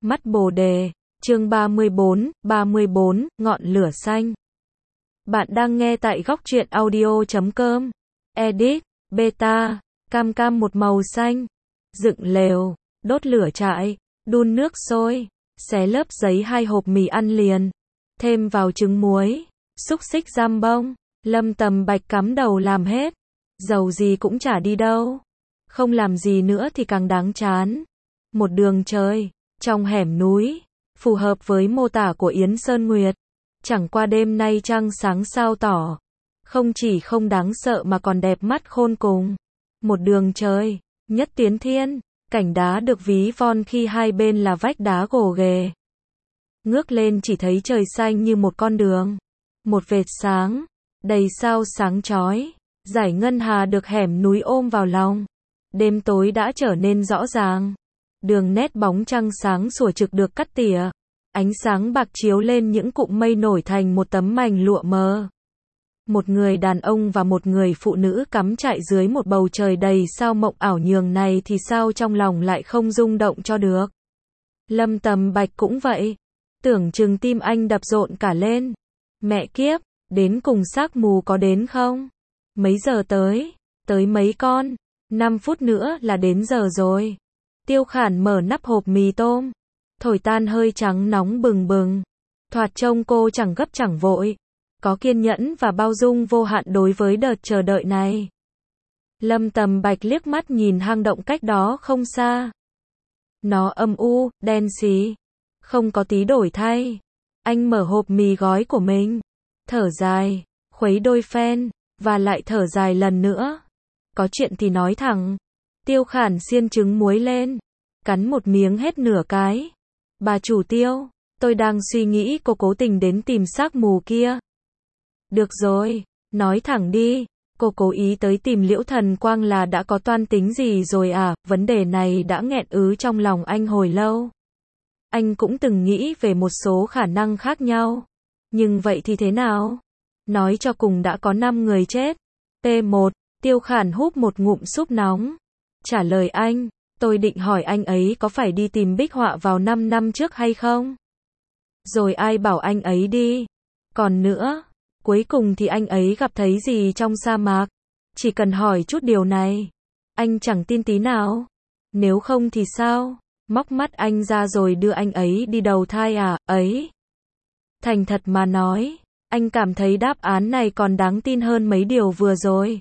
Mắt Bồ Đề, chương 34, ngọn lửa xanh. Bạn đang nghe tại góc truyện audio.com. Edit, beta, cam một màu xanh. Dựng lều, đốt lửa trại, đun nước sôi, xé lớp giấy 2 hộp mì ăn liền. Thêm vào trứng muối, xúc xích giam bông. Lâm Tầm Bạch cắm đầu làm hết. Dầu gì cũng chả đi đâu. Không làm gì nữa thì càng đáng chán. Một đường trời, trong hẻm núi, phù hợp với mô tả của Yến Sơn Nguyệt. Chẳng qua đêm nay trăng sáng sao tỏ. Không chỉ không đáng sợ mà còn đẹp mắt khôn cùng. Một đường trời, nhất tiến thiên, cảnh đá được ví von khi hai bên là vách đá gồ ghề. Ngước lên chỉ thấy trời xanh như một con đường. Một vệt sáng, đầy sao sáng chói. Dải ngân hà được hẻm núi ôm vào lòng. Đêm tối đã trở nên rõ ràng. Đường nét bóng trăng sáng sủa trực được cắt tỉa. Ánh sáng bạc chiếu lên những cụm mây nổi thành một tấm mành lụa mờ. Một người đàn ông và một người phụ nữ cắm trại dưới một bầu trời đầy sao mộng ảo nhường này thì sao trong lòng lại không rung động cho được. Lâm Tầm Bạch cũng vậy. Tưởng chừng tim anh đập rộn cả lên. Mẹ kiếp, đến cùng xác mù có đến không? Mấy giờ tới? Tới mấy con? 5 phút nữa là đến giờ rồi. Tiêu Khản mở nắp hộp mì tôm. Thổi tan hơi trắng nóng bừng bừng. Thoạt trông cô chẳng gấp chẳng vội. Có kiên nhẫn và bao dung vô hạn đối với đợt chờ đợi này. Lâm Tầm Bạch liếc mắt nhìn hang động cách đó không xa. Nó âm u, đen xí. Không có tí đổi thay. Anh mở hộp mì gói của mình. Thở dài, khuấy đôi phen, và lại thở dài lần nữa. Có chuyện thì nói thẳng. Tiêu Khản xiên trứng muối lên. Cắn một miếng hết nửa cái. Bà chủ Tiêu, tôi đang suy nghĩ cô cố tình đến tìm xác mù kia. Được rồi, nói thẳng đi. Cô cố ý tới tìm Liễu Thần Quang là đã có toan tính gì rồi à? Vấn đề này đã nghẹn ứ trong lòng anh hồi lâu. Anh cũng từng nghĩ về một số khả năng khác nhau. Nhưng vậy thì thế nào? Nói cho cùng đã có 5 người chết. T1, Tiêu Khản húp một ngụm súp nóng. Trả lời anh, tôi định hỏi anh ấy có phải đi tìm bích họa vào 5 năm trước hay không? Rồi ai bảo anh ấy đi? Còn nữa, cuối cùng thì anh ấy gặp thấy gì trong sa mạc? Chỉ cần hỏi chút điều này, anh chẳng tin tí nào. Nếu không thì sao? Móc mắt anh ra rồi đưa anh ấy đi đầu thai à? Ấy. Thành thật mà nói, anh cảm thấy đáp án này còn đáng tin hơn mấy điều vừa rồi.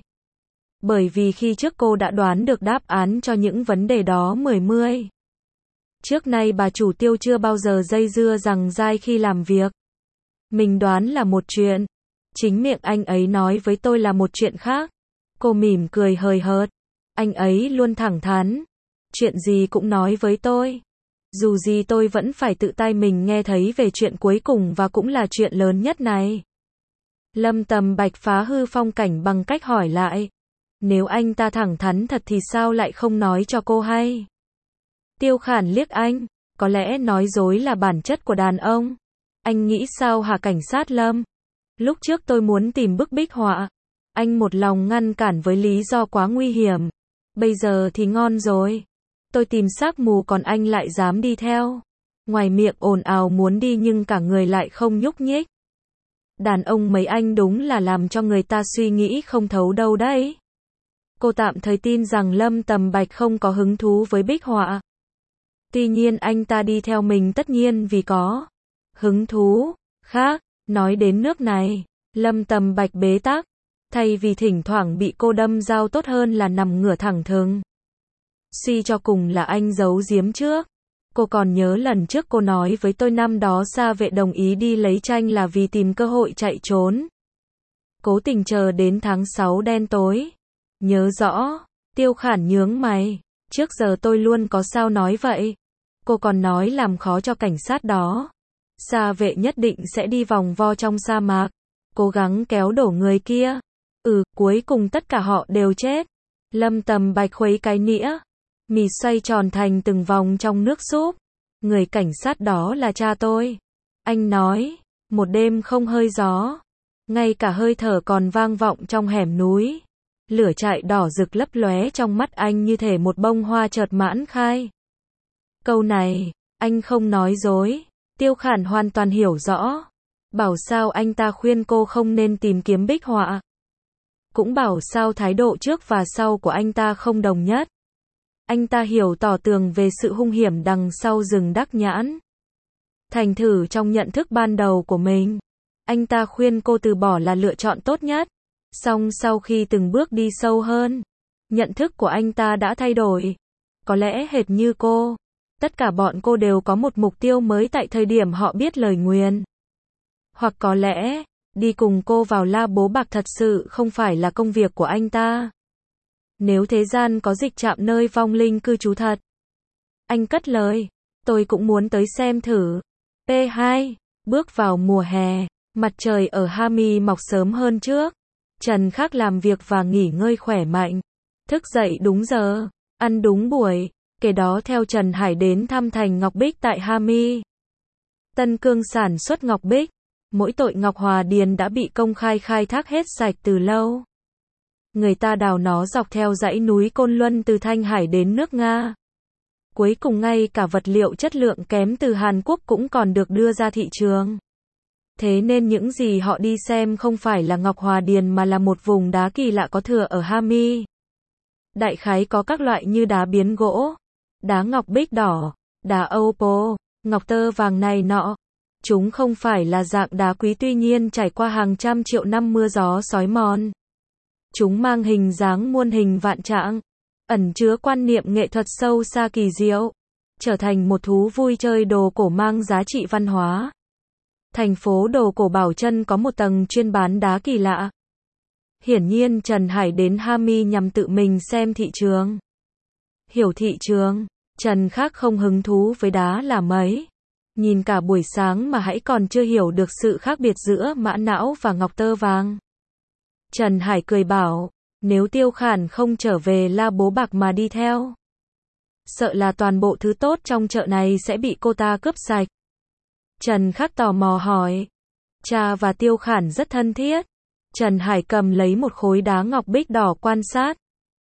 Bởi vì khi trước cô đã đoán được đáp án cho những vấn đề đó 10. Trước nay bà chủ Tiêu chưa bao giờ dây dưa rằng dai khi làm việc. Mình đoán là một chuyện. Chính miệng anh ấy nói với tôi là một chuyện khác. Cô mỉm cười hời hợt. Anh ấy luôn thẳng thắn. Chuyện gì cũng nói với tôi. Dù gì tôi vẫn phải tự tay mình nghe thấy về chuyện cuối cùng và cũng là chuyện lớn nhất này. Lâm Tầm Bạch phá hư phong cảnh bằng cách hỏi lại. Nếu anh ta thẳng thắn thật thì sao lại không nói cho cô hay? Tiêu Khản liếc anh. Có lẽ nói dối là bản chất của đàn ông. Anh nghĩ sao hả cảnh sát Lâm? Lúc trước tôi muốn tìm bức bích họa. Anh một lòng ngăn cản với lý do quá nguy hiểm. Bây giờ thì ngon rồi. Tôi tìm xác mù còn anh lại dám đi theo. Ngoài miệng ồn ào muốn đi nhưng cả người lại không nhúc nhích. Đàn ông mấy anh đúng là làm cho người ta suy nghĩ không thấu đâu đấy. Cô tạm thời tin rằng Lâm Tầm Bạch không có hứng thú với bích họa. Tuy nhiên anh ta đi theo mình tất nhiên vì có hứng thú khác. Nói đến nước này, Lâm Tầm Bạch bế tắc. Thay vì thỉnh thoảng bị cô đâm dao tốt hơn là nằm ngửa thẳng thừng. Suy cho cùng là anh giấu giếm trước. Cô còn nhớ lần trước cô nói với tôi năm đó Sa Vệ đồng ý đi lấy tranh là vì tìm cơ hội chạy trốn. Cố tình chờ đến tháng 6 đen tối. Nhớ rõ. Tiêu Khản nhướng mày. Trước giờ tôi luôn có sao nói vậy. Cô còn nói làm khó cho cảnh sát đó. Sa Vệ nhất định sẽ đi vòng vo trong sa mạc. Cố gắng kéo đổ người kia. Cuối cùng tất cả họ đều chết. Lâm Tầm Bạch khuấy cái nĩa. Mì xoay tròn thành từng vòng trong nước súp. Người cảnh sát đó là cha tôi. Anh nói. Một đêm không hơi gió. Ngay cả hơi thở còn vang vọng trong hẻm núi. Lửa trại đỏ rực lấp lóe trong mắt anh như thể một bông hoa chợt mãn khai. Câu này, Anh không nói dối. Tiêu Khản hoàn toàn hiểu rõ. Bảo sao anh ta khuyên cô không nên tìm kiếm bích họa. Cũng bảo sao thái độ trước và sau của anh ta không đồng nhất. Anh ta hiểu tỏ tường về sự hung hiểm đằng sau rừng Đắc Nhãn. Thành thử trong nhận thức ban đầu của mình, anh ta khuyên cô từ bỏ là lựa chọn tốt nhất. Song sau khi từng bước đi sâu hơn, nhận thức của anh ta đã thay đổi. Có lẽ hệt như cô, tất cả bọn cô đều có một mục tiêu mới tại thời điểm họ biết lời nguyền. Hoặc có lẽ, đi cùng cô vào La Bố Bạc thật sự không phải là công việc của anh ta. Nếu thế gian có dịch trạm nơi vong linh cư trú thật. Anh cất lời, tôi cũng muốn tới xem thử. P2, bước vào mùa hè, mặt trời ở Hami mọc sớm hơn trước. Trần Khắc làm việc và nghỉ ngơi khỏe mạnh. Thức dậy đúng giờ, ăn đúng buổi, kế đó theo Trần Hải đến thăm thành Ngọc Bích tại Hami. Tân Cương sản xuất Ngọc Bích. Mỗi tội Ngọc Hòa Điền đã bị công khai khai thác hết sạch từ lâu. Người ta đào nó dọc theo dãy núi Côn Luân từ Thanh Hải đến nước Nga. Cuối cùng ngay cả vật liệu chất lượng kém từ Hàn Quốc cũng còn được đưa ra thị trường. Thế nên những gì họ đi xem không phải là Ngọc Hòa Điền mà là một vùng đá kỳ lạ có thừa ở Hami. Đại khái có các loại như đá biến gỗ, đá ngọc bích đỏ, đá opal, ngọc tơ vàng này nọ. Chúng không phải là dạng đá quý tuy nhiên trải qua hàng trăm triệu năm mưa gió xói mòn. Chúng mang hình dáng muôn hình vạn trạng, ẩn chứa quan niệm nghệ thuật sâu xa kỳ diệu, trở thành một thú vui chơi đồ cổ mang giá trị văn hóa. Thành phố đồ cổ Bảo Trân có một tầng chuyên bán đá kỳ lạ. Hiển nhiên Trần Hải đến Hami nhằm tự mình xem thị trường. Hiểu thị trường, Trần Khắc không hứng thú với đá là mấy. Nhìn cả buổi sáng mà hãy còn chưa hiểu được sự khác biệt giữa mã não và ngọc tơ vàng. Trần Hải cười bảo, nếu Tiêu Khản không trở về La Bố Bạc mà đi theo, sợ là toàn bộ thứ tốt trong chợ này sẽ bị cô ta cướp sạch. Trần Khắc tò mò hỏi, cha và Tiêu Khản rất thân thiết. Trần Hải cầm lấy một khối đá ngọc bích đỏ quan sát.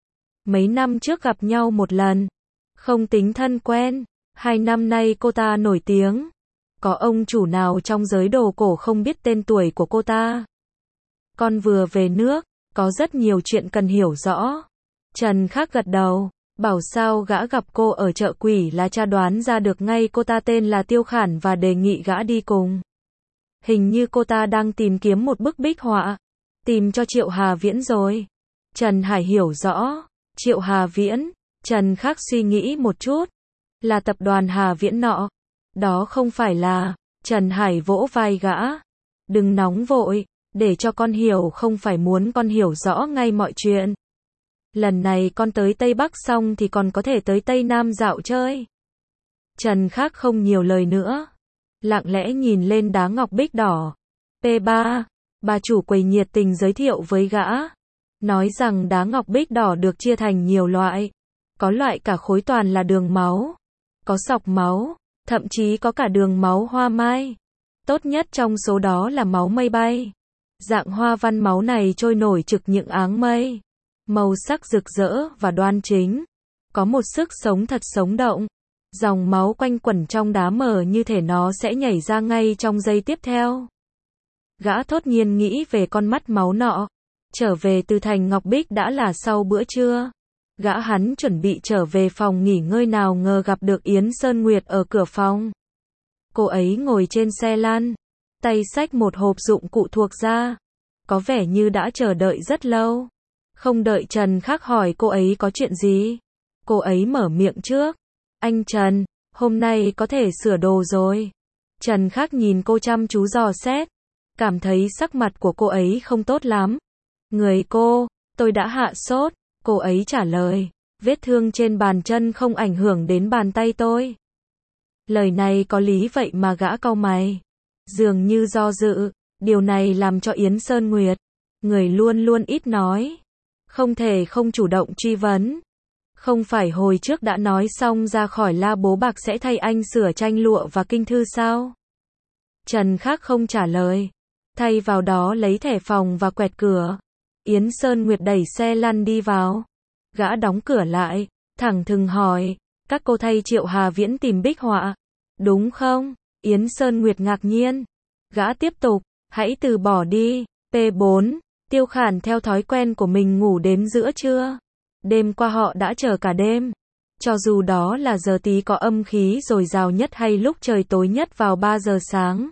Mấy năm trước gặp nhau một lần, không tính thân quen. 2 năm nay cô ta nổi tiếng. Có ông chủ nào trong giới đồ cổ không biết tên tuổi của cô ta? Con vừa về nước, có rất nhiều chuyện cần hiểu rõ. Trần Khắc gật đầu, bảo sao gã gặp cô ở chợ quỷ là cha đoán ra được ngay cô ta tên là Tiêu Khản và đề nghị gã đi cùng. Hình như cô ta đang tìm kiếm một bức bích họa. Tìm cho Triệu Hà Viễn rồi. Trần Hải hiểu rõ. Triệu Hà Viễn. Trần Khắc suy nghĩ một chút. Là tập đoàn Hà Viễn nọ. Đó không phải là. Trần Hải vỗ vai gã. Đừng nóng vội. Để cho con hiểu không phải muốn con hiểu rõ ngay mọi chuyện. Lần này con tới Tây Bắc xong thì còn có thể tới Tây Nam dạo chơi. Trần Khắc không nhiều lời nữa. Lặng lẽ nhìn lên đá ngọc bích đỏ. P3. Bà chủ quầy nhiệt tình giới thiệu với gã. Nói rằng đá ngọc bích đỏ được chia thành nhiều loại. Có loại cả khối toàn là đường máu. Có sọc máu. Thậm chí có cả đường máu hoa mai. Tốt nhất trong số đó là máu mây bay. Dạng hoa văn máu này trôi nổi trực những áng mây. Màu sắc rực rỡ và đoan chính. Có một sức sống thật sống động. Dòng máu quanh quẩn trong đá mờ như thể nó sẽ nhảy ra ngay trong giây tiếp theo. Gã thốt nhiên nghĩ về con mắt máu nọ. Trở về từ thành Ngọc Bích đã là sau bữa trưa. Gã hắn chuẩn bị trở về phòng nghỉ ngơi nào ngờ gặp được Yến Sơn Nguyệt ở cửa phòng. Cô ấy ngồi trên xe lăn. Tay xách một hộp dụng cụ thuộc ra. Có vẻ như đã chờ đợi rất lâu. Không đợi Trần Khắc hỏi cô ấy có chuyện gì. Cô ấy mở miệng trước. Anh Trần, hôm nay có thể sửa đồ rồi. Trần Khắc nhìn cô chăm chú dò xét. Cảm thấy sắc mặt của cô ấy không tốt lắm. Người cô, tôi đã hạ sốt. Cô ấy trả lời. Vết thương trên bàn chân không ảnh hưởng đến bàn tay tôi. Lời này có lý vậy mà gã cau mày. Dường như do dự. Điều này làm cho Yến Sơn Nguyệt, người luôn luôn ít nói, không thể không chủ động truy vấn. Không phải hồi trước đã nói xong ra khỏi La Bố Bạc sẽ thay anh sửa tranh lụa và kinh thư sao? Trần Khắc không trả lời. Thay vào đó lấy thẻ phòng và quẹt cửa. Yến Sơn Nguyệt đẩy xe lăn đi vào. Gã đóng cửa lại, thẳng thừng hỏi, các cô thay Triệu Hà Viễn tìm bích họa. đúng không? Yến Sơn Nguyệt ngạc nhiên. Gã tiếp tục, hãy từ bỏ đi. P4, Tiêu Khản theo thói quen của mình ngủ đến giữa trưa. Đêm qua họ đã chờ cả đêm. Cho dù đó là giờ tí có âm khí dồi dào nhất hay lúc trời tối nhất vào 3 giờ sáng.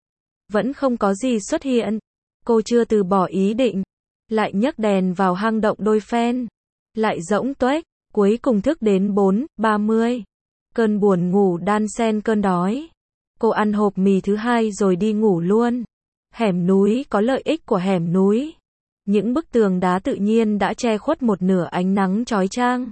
Vẫn không có gì xuất hiện. Cô chưa từ bỏ ý định. Lại nhấc đèn vào hang động đôi phen. Lại rỗng tuếch, cuối cùng thức đến 4:30. Cơn buồn ngủ đan xen cơn đói. Cô ăn hộp mì thứ hai rồi đi ngủ luôn. Hẻm núi có lợi ích của hẻm núi. Những bức tường đá tự nhiên đã che khuất một nửa ánh nắng chói chang.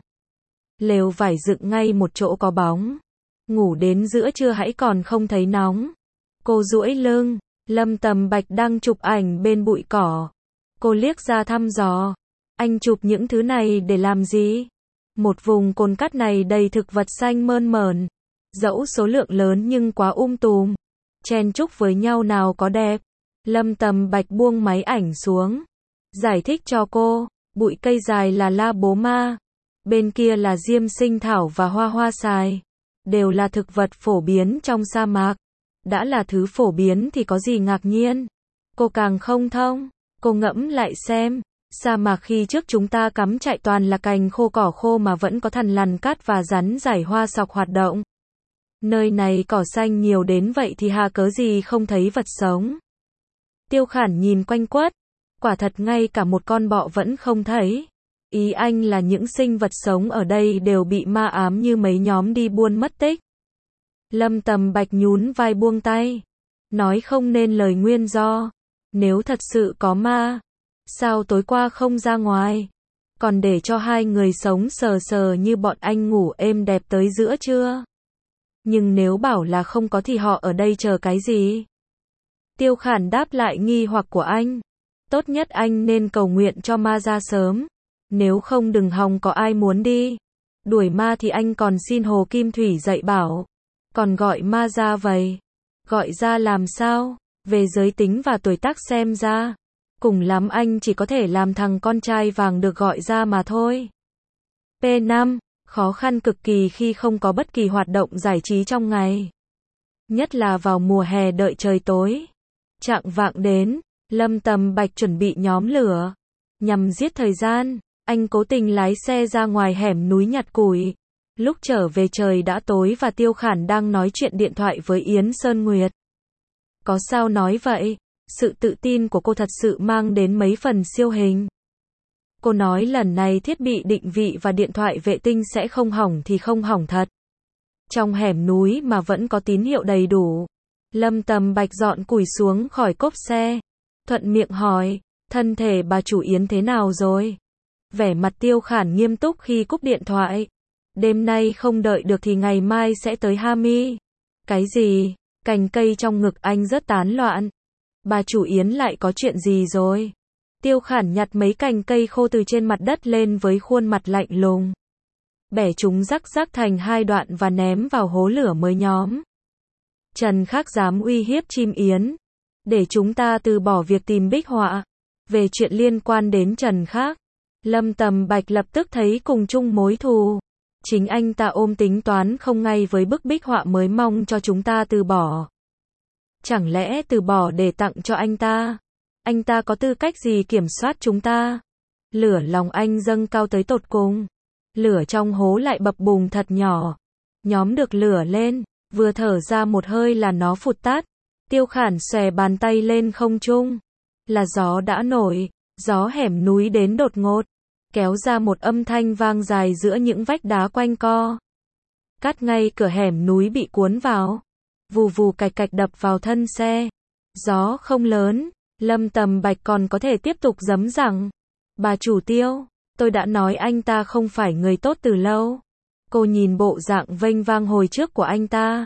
Lều vải dựng ngay một chỗ có bóng. Ngủ đến giữa trưa hãy còn không thấy nóng. Cô duỗi lưng, Lâm Tầm Bạch đang chụp ảnh bên bụi cỏ. Cô liếc ra thăm dò. Anh chụp những thứ này để làm gì? Một vùng cồn cát này đầy thực vật xanh mơn mởn. Dẫu số lượng lớn nhưng quá tùm. Chen chúc với nhau nào có đẹp. Lâm Tầm Bạch buông máy ảnh xuống. Giải thích cho cô, bụi cây dài là la bố ma. Bên kia là diêm sinh thảo và hoa hoa xài. Đều là thực vật phổ biến trong sa mạc. Đã là thứ phổ biến thì có gì ngạc nhiên. Cô càng không thông. Cô ngẫm lại xem. Sa mạc khi trước chúng ta cắm trại toàn là cành khô cỏ khô mà vẫn có thằn lằn cát và rắn rải hoa sọc hoạt động. Nơi này cỏ xanh nhiều đến vậy thì hà cớ gì không thấy vật sống. Tiêu Khản nhìn quanh quất. Quả thật ngay cả một con bọ vẫn không thấy. Ý anh là những sinh vật sống ở đây đều bị ma ám như mấy nhóm đi buôn mất tích. Lâm Tầm Bạch nhún vai buông tay. Nói không nên lời nguyên do. Nếu thật sự có ma, sao tối qua không ra ngoài? Còn để cho hai người sống sờ sờ như bọn anh ngủ êm đẹp tới giữa trưa. Nhưng nếu bảo là không có thì họ ở đây chờ cái gì? Tiêu Khản đáp lại nghi hoặc của anh. Tốt nhất anh nên cầu nguyện cho ma ra sớm. Nếu không đừng hòng có ai muốn đi. Đuổi ma thì anh còn xin Hồ Kim Thủy dạy bảo. Còn gọi ma ra vậy. Gọi ra làm sao? Về giới tính và tuổi tác xem ra. Cùng lắm anh chỉ có thể làm thằng con trai vàng được gọi ra mà thôi. P5. Khó khăn cực kỳ khi không có bất kỳ hoạt động giải trí trong ngày. Nhất là vào mùa hè đợi trời tối. Chạng vạng đến, Lâm Tầm Bạch chuẩn bị nhóm lửa. Nhằm giết thời gian, anh cố tình lái xe ra ngoài hẻm núi nhặt củi. Lúc trở về trời đã tối và Tiêu Khản đang nói chuyện điện thoại với Yến Sơn Nguyệt. Có sao nói vậy? Sự tự tin của cô thật sự mang đến mấy phần siêu hình. Cô nói lần này thiết bị định vị và điện thoại vệ tinh sẽ không hỏng thì không hỏng thật. Trong hẻm núi mà vẫn có tín hiệu đầy đủ. Lâm Tầm Bạch dọn củi xuống khỏi cốp xe. Thuận miệng hỏi, thân thể bà chủ Yến thế nào rồi? Vẻ mặt Tiêu Khản nghiêm túc khi cúp điện thoại. Đêm nay không đợi được thì ngày mai sẽ tới Hami. Cái gì? Cành cây trong ngực anh rất tán loạn. Bà chủ Yến lại có chuyện gì rồi? Tiêu Khản nhặt mấy cành cây khô từ trên mặt đất lên với khuôn mặt lạnh lùng. Bẻ chúng rắc rắc thành hai đoạn và ném vào hố lửa mới nhóm. Trần Khắc dám uy hiếp chim Yến. Để chúng ta từ bỏ việc tìm bích họa. Về chuyện liên quan đến Trần Khắc, Lâm Tầm Bạch lập tức thấy cùng chung mối thù. Chính anh ta ôm tính toán không ngay với bức bích họa mới mong cho chúng ta từ bỏ. Chẳng lẽ từ bỏ để tặng cho anh ta? Anh ta có tư cách gì kiểm soát chúng ta? Lửa lòng anh dâng cao tới tột cùng. Lửa trong hố lại bập bùng thật nhỏ. Nhóm được lửa lên, vừa thở ra một hơi là nó phụt tắt. Tiêu Khản xòe bàn tay lên không trung. Là gió đã nổi, gió hẻm núi đến đột ngột. Kéo ra một âm thanh vang dài giữa những vách đá quanh co. Cát ngay cửa hẻm núi bị cuốn vào. Vù vù cạch cạch đập vào thân xe. Gió không lớn, Lâm Tầm Bạch còn có thể tiếp tục giấm rằng. Bà chủ Tiêu, tôi đã nói anh ta không phải người tốt từ lâu. Cô nhìn bộ dạng vênh vang hồi trước của anh ta.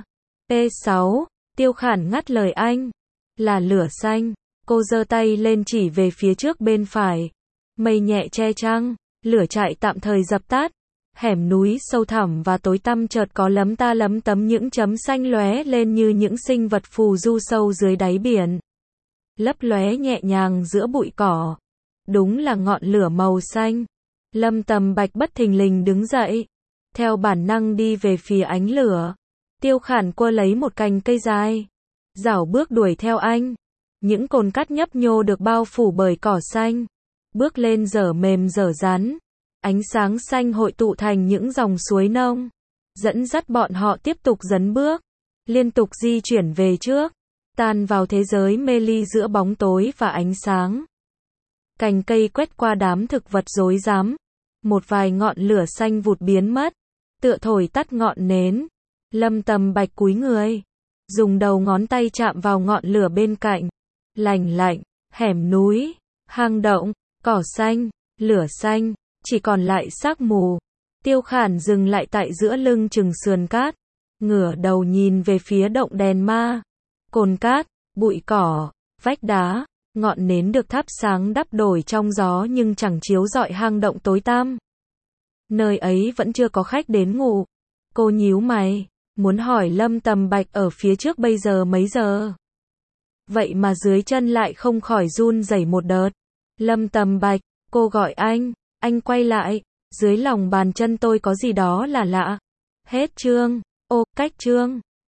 P6, Tiêu Khản ngắt lời anh. Là lửa xanh. Cô giơ tay lên chỉ về phía trước bên phải. Mây nhẹ che trăng, lửa trại tạm thời dập tắt. Hẻm núi sâu thẳm và tối tăm chợt có lấm ta lấm tấm những chấm xanh lóe lên như những sinh vật phù du sâu dưới đáy biển. Lấp lóe nhẹ nhàng giữa bụi cỏ. Đúng là ngọn lửa màu xanh. Lâm Tầm Bạch bất thình lình đứng dậy. Theo bản năng đi về phía ánh lửa. Tiêu Khản quơ lấy một cành cây dài, rảo bước đuổi theo anh. Những cồn cát nhấp nhô được bao phủ bởi cỏ xanh. Bước lên dở mềm dở rắn. Ánh sáng xanh hội tụ thành những dòng suối nông. Dẫn dắt bọn họ tiếp tục dấn bước. Liên tục di chuyển về trước. Tan vào thế giới mê ly giữa bóng tối và ánh sáng. Cành cây quét qua đám thực vật rối rắm. Một vài ngọn lửa xanh vụt biến mất. Tựa thổi tắt ngọn nến. Lâm Tầm Bạch cúi người. Dùng đầu ngón tay chạm vào ngọn lửa bên cạnh. Lành lạnh, hẻm núi, hang động, cỏ xanh, lửa xanh, chỉ còn lại xác mù. Tiêu Khản dừng lại tại giữa lưng chừng sườn cát. Ngửa đầu nhìn về phía động đèn ma. Cồn cát, bụi cỏ, vách đá, ngọn nến được thắp sáng đắp đổi trong gió nhưng chẳng chiếu rọi hang động tối tăm. Nơi ấy vẫn chưa có khách đến ngủ. Cô nhíu mày, muốn hỏi Lâm Tầm Bạch ở phía trước bây giờ mấy giờ. Vậy mà dưới chân lại không khỏi run rẩy một đợt. Lâm Tầm Bạch, cô gọi anh quay lại, dưới lòng bàn chân tôi có gì đó là lạ. Hết chương, ô, cách chương.